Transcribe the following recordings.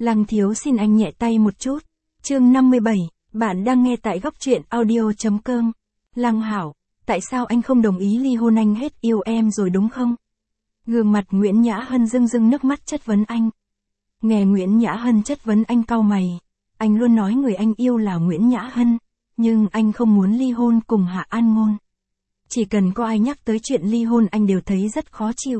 Lăng thiếu xin anh nhẹ tay một chút. Chương 57, bạn đang nghe tại góc truyện audio.com. Lăng Hảo, tại sao anh không đồng ý ly hôn, anh hết yêu em rồi đúng không? Gương mặt Nguyễn Nhã Hân rưng rưng nước mắt chất vấn anh. Nghe Nguyễn Nhã Hân chất vấn anh cau mày. Anh luôn nói người anh yêu là Nguyễn Nhã Hân, nhưng anh không muốn ly hôn cùng Hạ An Ngôn. Chỉ cần có ai nhắc tới chuyện ly hôn anh đều thấy rất khó chịu.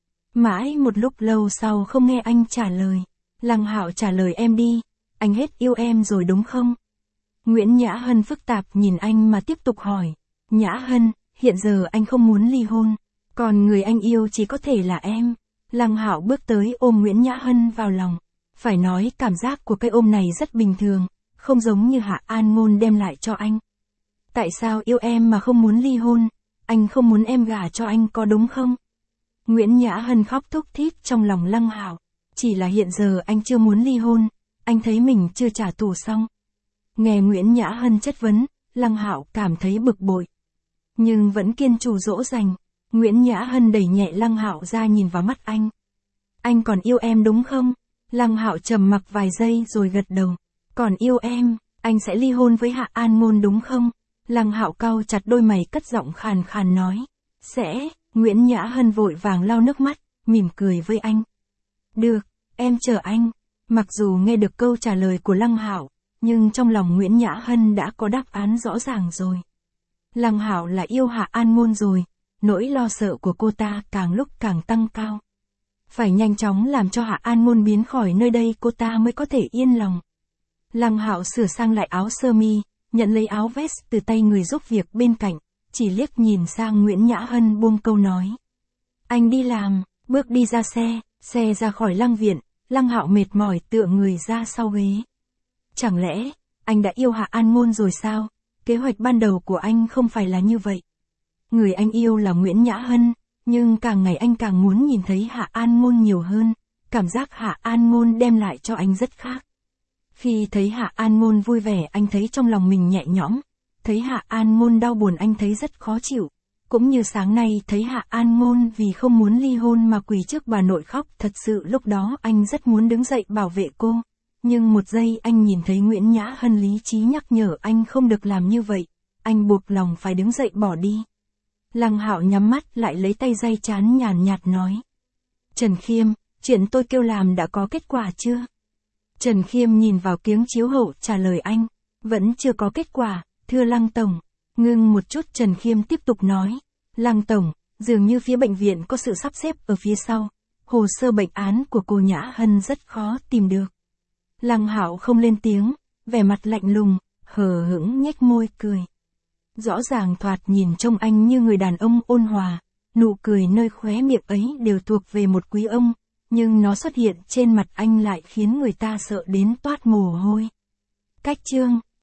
Mãi một lúc lâu sau không nghe anh trả lời. Lăng Hạo trả lời em đi, anh hết yêu em rồi đúng không? Nguyễn Nhã Hân phức tạp nhìn anh mà tiếp tục hỏi. Nhã Hân, hiện giờ anh không muốn ly hôn, còn người anh yêu chỉ có thể là em. Lăng Hạo bước tới ôm Nguyễn Nhã Hân vào lòng. Phải nói cảm giác của cái ôm này rất bình thường, không giống như Hạ An Ngôn đem lại cho anh. Tại sao yêu em mà không muốn ly hôn? Anh không muốn em gả cho anh có đúng không? Nguyễn Nhã Hân khóc thúc thít trong lòng Lăng Hạo. Chỉ là hiện giờ anh chưa muốn ly hôn, anh thấy mình chưa trả thù xong. Nghe Nguyễn Nhã Hân chất vấn, Lăng Hạo cảm thấy bực bội. Nhưng vẫn kiên trì dỗ dành. Nguyễn Nhã Hân đẩy nhẹ Lăng Hạo ra nhìn vào mắt anh. Anh còn yêu em đúng không? Lăng Hạo trầm mặc vài giây rồi gật đầu. Còn yêu em, anh sẽ ly hôn với Hạ An Ngôn đúng không? Lăng Hạo cau chặt đôi mày cất giọng khàn khàn nói. Sẽ. Nguyễn Nhã Hân vội vàng lau nước mắt, mỉm cười với anh. Được, em chờ anh. Mặc dù nghe được câu trả lời của Lăng Hạo, nhưng trong lòng Nguyễn Nhã Hân đã có đáp án rõ ràng rồi. Lăng Hạo là yêu Hạ An Ngôn rồi, nỗi lo sợ của cô ta càng lúc càng tăng cao. Phải nhanh chóng làm cho Hạ An Ngôn biến khỏi nơi đây cô ta mới có thể yên lòng. Lăng Hạo sửa sang lại áo sơ mi, nhận lấy áo vest từ tay người giúp việc bên cạnh, chỉ liếc nhìn sang Nguyễn Nhã Hân buông câu nói. Anh đi làm, bước đi ra xe ra khỏi Lăng viện, Lăng Hạo mệt mỏi tựa người ra sau ghế. Chẳng lẽ, anh đã yêu Hạ An Ngôn rồi sao? Kế hoạch ban đầu của anh không phải là như vậy. Người anh yêu là Nguyễn Nhã Hân, nhưng càng ngày anh càng muốn nhìn thấy Hạ An Ngôn nhiều hơn, cảm giác Hạ An Ngôn đem lại cho anh rất khác. Khi thấy Hạ An Ngôn vui vẻ anh thấy trong lòng mình nhẹ nhõm, thấy Hạ An Ngôn đau buồn anh thấy rất khó chịu. Cũng như sáng nay thấy Hạ An Ngôn vì không muốn ly hôn mà quỳ trước bà nội khóc, thật sự lúc đó anh rất muốn đứng dậy bảo vệ cô. Nhưng một giây anh nhìn thấy Nguyễn Nhã Hân lý trí nhắc nhở anh không được làm như vậy, anh buộc lòng phải đứng dậy bỏ đi. Lăng Hạo nhắm mắt lại lấy tay day trán nhàn nhạt nói. Trần Khiêm, chuyện tôi kêu làm đã có kết quả chưa? Trần Khiêm nhìn vào kiếng chiếu hậu trả lời anh. Vẫn chưa có kết quả, thưa Lăng Tổng. Ngưng một chút Trần Khiêm tiếp tục nói. Lăng Tổng, dường như phía bệnh viện có sự sắp xếp ở phía sau. Hồ sơ bệnh án của cô Nhã Hân rất khó tìm được. Lăng Hạo không lên tiếng, vẻ mặt lạnh lùng, hờ hững nhếch môi cười. Rõ ràng thoạt nhìn trông anh như người đàn ông ôn hòa, nụ cười nơi khóe miệng ấy đều thuộc về một quý ông, nhưng nó xuất hiện trên mặt anh lại khiến người ta sợ đến toát mồ hôi. Cách chương